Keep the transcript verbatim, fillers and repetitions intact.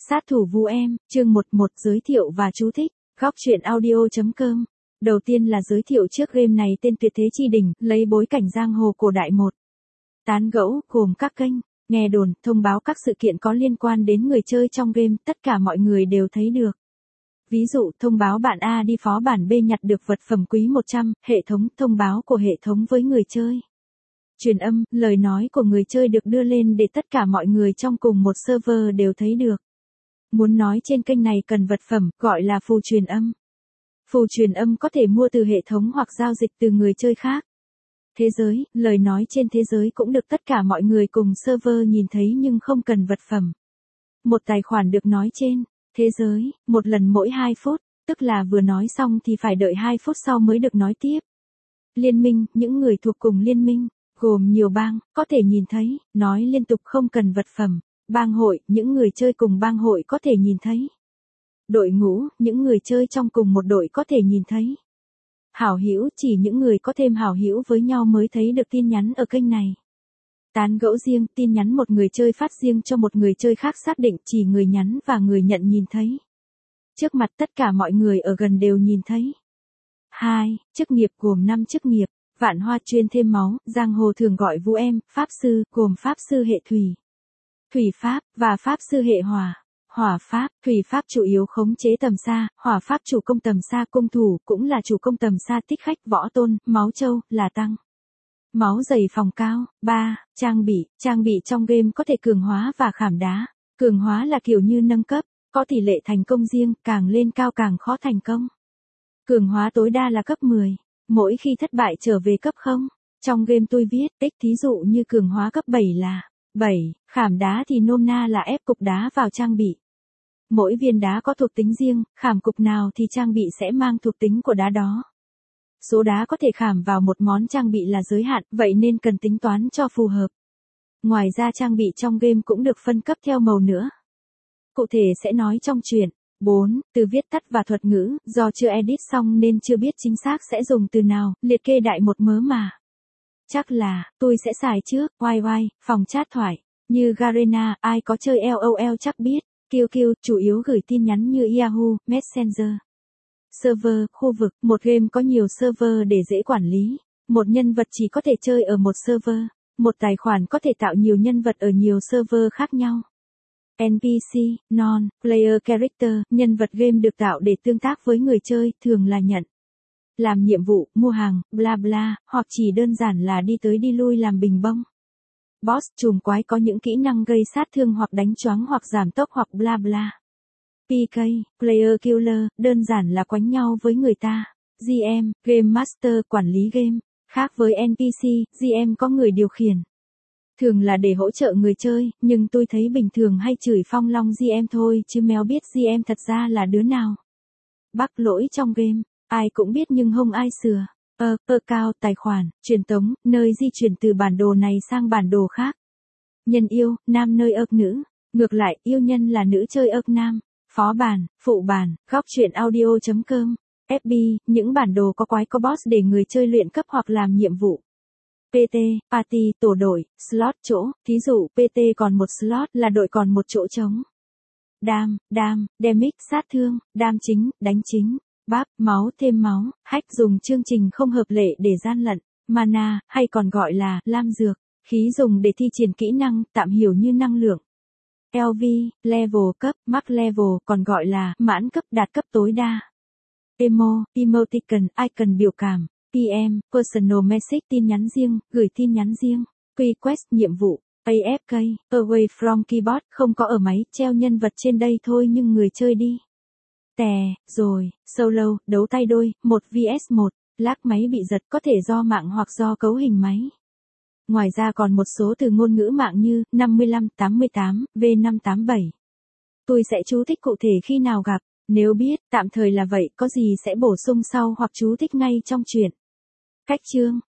Sát thủ Vu Em, chương một một giới thiệu và chú thích, góc truyện audio chấm com. Đầu tiên là giới thiệu trước game này tên Tuyệt Thế Chi Đỉnh, lấy bối cảnh giang hồ cổ đại một. Tán gẫu, gồm các kênh, nghe đồn, thông báo các sự kiện có liên quan đến người chơi trong game, tất cả mọi người đều thấy được. Ví dụ, thông báo bạn A đi phó bản B nhặt được vật phẩm quý một trăm, hệ thống, thông báo của hệ thống với người chơi. Truyền âm, lời nói của người chơi được đưa lên để tất cả mọi người trong cùng một server đều thấy được. Muốn nói trên kênh này cần vật phẩm, gọi là phù truyền âm. Phù truyền âm có thể mua từ hệ thống hoặc giao dịch từ người chơi khác. Thế giới, lời nói trên thế giới cũng được tất cả mọi người cùng server nhìn thấy nhưng không cần vật phẩm. Một tài khoản được nói trên thế giới, một lần mỗi hai phút, tức là vừa nói xong thì phải đợi hai phút sau mới được nói tiếp. Liên minh, những người thuộc cùng liên minh, gồm nhiều bang, có thể nhìn thấy, nói liên tục không cần vật phẩm. Bang hội, những người chơi cùng bang hội có thể nhìn thấy. Đội ngũ, những người chơi trong cùng một đội có thể nhìn thấy. Hảo hữu, chỉ những người có thêm hảo hữu với nhau mới thấy được tin nhắn ở kênh này. Tán gẫu riêng, tin nhắn một người chơi phát riêng cho một người chơi khác xác định chỉ người nhắn và người nhận nhìn thấy. Trước mặt tất cả mọi người ở gần đều nhìn thấy. hai. Chức nghiệp gồm năm chức nghiệp, vạn hoa chuyên thêm máu, giang hồ thường gọi Vu Em, pháp sư, gồm pháp sư hệ thủy. Thủy pháp, và pháp sư hệ hỏa. Hỏa pháp, thủy pháp chủ yếu khống chế tầm xa, hỏa pháp chủ công tầm xa cung thủ, cũng là chủ công tầm xa tích khách võ tôn, máu châu, là tăng. Máu dày phòng cao. ba. Trang bị, trang bị trong game có thể cường hóa và khảm đá. Cường hóa là kiểu như nâng cấp, có tỷ lệ thành công riêng, càng lên cao càng khó thành công. Cường hóa tối đa là cấp mười, mỗi khi thất bại trở về cấp không. Trong game tôi viết, tích thí dụ như cường hóa cấp bảy là bảy, khảm đá thì nôm na là ép cục đá vào trang bị. Mỗi viên đá có thuộc tính riêng, khảm cục nào thì trang bị sẽ mang thuộc tính của đá đó. Số đá có thể khảm vào một món trang bị là giới hạn, vậy nên cần tính toán cho phù hợp. Ngoài ra trang bị trong game cũng được phân cấp theo màu nữa. Cụ thể sẽ nói trong truyện. bốn. Từ viết tắt và thuật ngữ, do chưa edit xong nên chưa biết chính xác sẽ dùng từ nào, liệt kê đại một mớ mà. Chắc là, tôi sẽ xài trước, oai oai, phòng chat thoại, như Garena, ai có chơi LOL chắc biết, quy quy, chủ yếu gửi tin nhắn như Yahoo, Messenger. Server, khu vực, một game có nhiều server để dễ quản lý, một nhân vật chỉ có thể chơi ở một server, một tài khoản có thể tạo nhiều nhân vật ở nhiều server khác nhau. en pê xê, Non-Player Character, nhân vật game được tạo để tương tác với người chơi, thường là nhận làm nhiệm vụ, mua hàng, bla bla, hoặc chỉ đơn giản là đi tới đi lui làm bình bông. Boss, trùm quái có những kỹ năng gây sát thương hoặc đánh choáng hoặc giảm tốc hoặc bla bla. pê ca, Player Killer, đơn giản là quánh nhau với người ta. giê em, Game Master, quản lý game. Khác với en pê xê, giê em có người điều khiển. Thường là để hỗ trợ người chơi, nhưng tôi thấy bình thường hay chửi phong long giê em thôi chứ mèo biết giê em thật ra là đứa nào. Bug lỗi trong game. Ai cũng biết nhưng không ai sửa. Ơ, ơ cao, tài khoản, truyền tống, nơi di chuyển từ bản đồ này sang bản đồ khác. Nhân yêu, nam nơi ớt nữ. Ngược lại, yêu nhân là nữ chơi ớt nam. Phó bản, phụ bản, góc truyện audio chấm com. ép bê, những bản đồ có quái có boss để người chơi luyện cấp hoặc làm nhiệm vụ. pê tê, Party, tổ đội, slot chỗ, thí dụ pê tê còn một slot là đội còn một chỗ trống. Đam, đam, damage, sát thương, đam chính, đánh chính. Báp, máu thêm máu, hack dùng chương trình không hợp lệ để gian lận, mana, hay còn gọi là lam dược, khí dùng để thi triển kỹ năng, tạm hiểu như năng lượng. lờ vê, level cấp, max level, còn gọi là mãn cấp, đạt cấp tối đa. Emo, emoticon, icon biểu cảm. pê em, personal message, tin nhắn riêng, gửi tin nhắn riêng. Request, nhiệm vụ. a ép ca, away from keyboard, không có ở máy, treo nhân vật trên đây thôi nhưng người chơi đi. Tè, rồi, solo, đấu tay đôi, một vs một, lag máy bị giật có thể do mạng hoặc do cấu hình máy. Ngoài ra còn một số từ ngôn ngữ mạng như năm mươi lăm, tám mươi tám, V năm tám bảy. Tôi sẽ chú thích cụ thể khi nào gặp, nếu biết, tạm thời là vậy, có gì sẽ bổ sung sau hoặc chú thích ngay trong truyện. Cách chương.